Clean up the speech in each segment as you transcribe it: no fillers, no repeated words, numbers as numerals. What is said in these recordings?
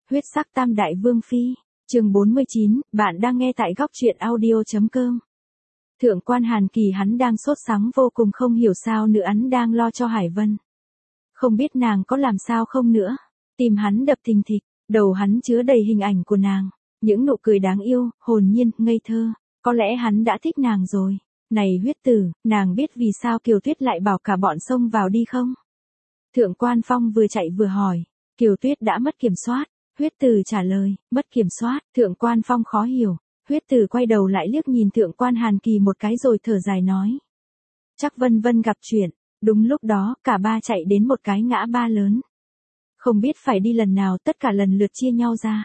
Huyết sắc tam đại vương phi, chương 49, bạn đang nghe tại góc truyện audio.com. Thượng quan Hàn Kỳ hắn đang sốt sắng vô cùng, không hiểu sao nữ hắn đang lo cho Hải Vân. Không biết nàng có làm sao không nữa. Tim hắn đập thình thịch, đầu hắn chứa đầy hình ảnh của nàng. Những nụ cười đáng yêu, hồn nhiên, ngây thơ. Có lẽ hắn đã thích nàng rồi. Này huyết tử, nàng biết vì sao Kiều Tuyết lại bảo cả bọn xông vào đi không? Thượng quan Phong vừa chạy vừa hỏi. Kiều Tuyết đã mất kiểm soát. Huyết tử trả lời, mất kiểm soát. Thượng quan Phong khó hiểu. Huyết tử quay đầu lại liếc nhìn thượng quan Hàn Kỳ một cái rồi thở dài nói. Chắc Vân Vân gặp chuyện. Đúng lúc đó, cả ba chạy đến một cái ngã ba lớn. Không biết phải đi lần nào, tất cả lần lượt chia nhau ra.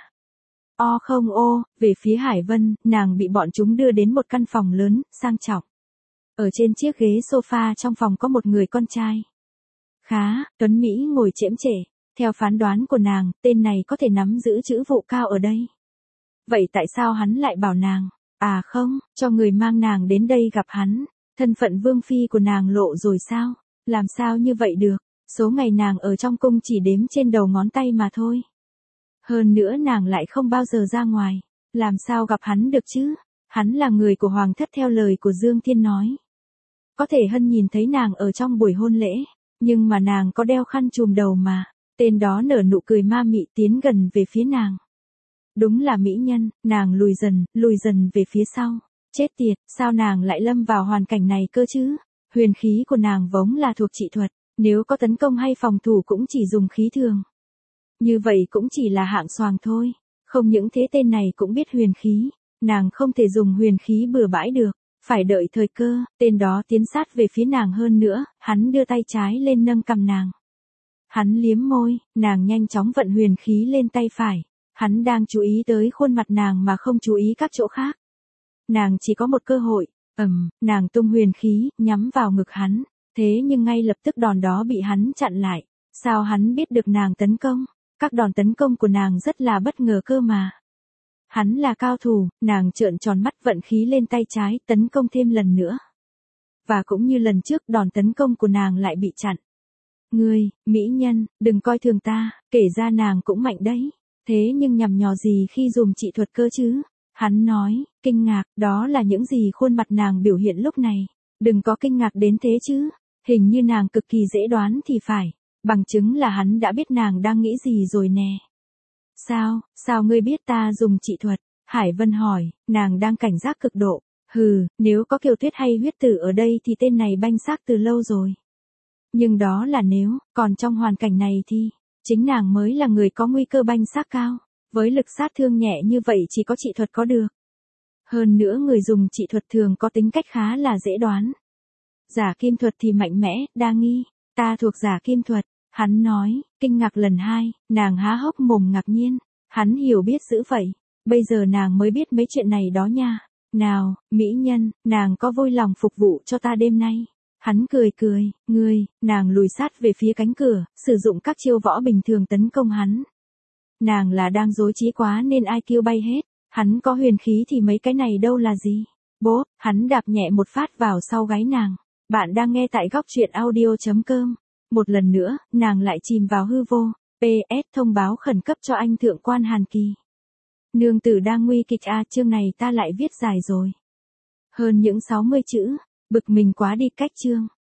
Không về phía Hải Vân, nàng bị bọn chúng đưa đến một căn phòng lớn, sang trọng. Ở trên chiếc ghế sofa trong phòng có một người con trai. Khá, tuấn Mỹ ngồi chễm chệ. Theo phán đoán của nàng, tên này có thể nắm giữ chữ vụ cao ở đây. Vậy tại sao hắn lại bảo nàng, không, cho người mang nàng đến đây gặp hắn. Thân phận vương phi của nàng lộ rồi sao? Làm sao như vậy được? Số ngày nàng ở trong cung chỉ đếm trên đầu ngón tay mà thôi. Hơn nữa nàng lại không bao giờ ra ngoài. Làm sao gặp hắn được chứ? Hắn là người của hoàng thất theo lời của Dương Thiên nói. Có thể Hân nhìn thấy nàng ở trong buổi hôn lễ. Nhưng mà nàng có đeo khăn trùm đầu mà. Tên đó nở nụ cười ma mị tiến gần về phía nàng. Đúng là mỹ nhân, nàng lùi dần về phía sau. Chết tiệt, sao nàng lại lâm vào hoàn cảnh này cơ chứ? Huyền khí của nàng vốn là thuộc trị thuật, nếu có tấn công hay phòng thủ cũng chỉ dùng khí thường. Như vậy cũng chỉ là hạng xoàng thôi. Không những thế tên này cũng biết huyền khí, nàng không thể dùng huyền khí bừa bãi được, phải đợi thời cơ. Tên đó tiến sát về phía nàng hơn nữa, hắn đưa tay trái lên nâng cằm nàng. Hắn liếm môi, nàng nhanh chóng vận huyền khí lên tay phải. Hắn đang chú ý tới khuôn mặt nàng mà không chú ý các chỗ khác. Nàng chỉ có một cơ hội, nàng tung huyền khí, nhắm vào ngực hắn. Thế nhưng ngay lập tức đòn đó bị hắn chặn lại. Sao hắn biết được nàng tấn công? Các đòn tấn công của nàng rất là bất ngờ cơ mà. Hắn là cao thủ, nàng trợn tròn mắt vận khí lên tay trái, tấn công thêm lần nữa. Và cũng như lần trước, đòn tấn công của nàng lại bị chặn. Ngươi, mỹ nhân, đừng coi thường ta, kể ra nàng cũng mạnh đấy. Thế nhưng nhằm nhò gì khi dùng trị thuật cơ chứ? Hắn nói, kinh ngạc, đó là những gì khuôn mặt nàng biểu hiện lúc này. Đừng có kinh ngạc đến thế chứ. Hình như nàng cực kỳ dễ đoán thì phải. Bằng chứng là hắn đã biết nàng đang nghĩ gì rồi nè. Sao ngươi biết ta dùng trị thuật? Hải Vân hỏi, nàng đang cảnh giác cực độ. Nếu có Kiều Tuyết hay huyết tử ở đây thì tên này banh xác từ lâu rồi. Nhưng đó là nếu, còn trong hoàn cảnh này thì, chính nàng mới là người có nguy cơ banh xác cao. Với lực sát thương nhẹ như vậy chỉ có trị thuật có được. Hơn nữa người dùng trị thuật thường có tính cách khá là dễ đoán. Giả kim thuật thì mạnh mẽ, đa nghi. Ta thuộc giả kim thuật. Hắn nói, kinh ngạc lần hai, nàng há hốc mồm ngạc nhiên. Hắn hiểu biết dữ vậy. Bây giờ nàng mới biết mấy chuyện này đó nha. Nào, mỹ nhân, nàng có vui lòng phục vụ cho ta đêm nay? Hắn cười, nàng lùi sát về phía cánh cửa, sử dụng các chiêu võ bình thường tấn công hắn. Nàng là đang dối trí quá nên ai kêu bay hết. Hắn có huyền khí thì mấy cái này đâu là gì. Bố, hắn đạp nhẹ một phát vào sau gáy nàng. Bạn đang nghe tại góc truyện audio.com. Một lần nữa, nàng lại chìm vào hư vô. PS thông báo khẩn cấp cho anh thượng quan Hàn Kỳ. Nương tử đang nguy kịch chương này ta lại viết dài rồi. Hơn những 60 chữ, bực mình quá đi cách chương.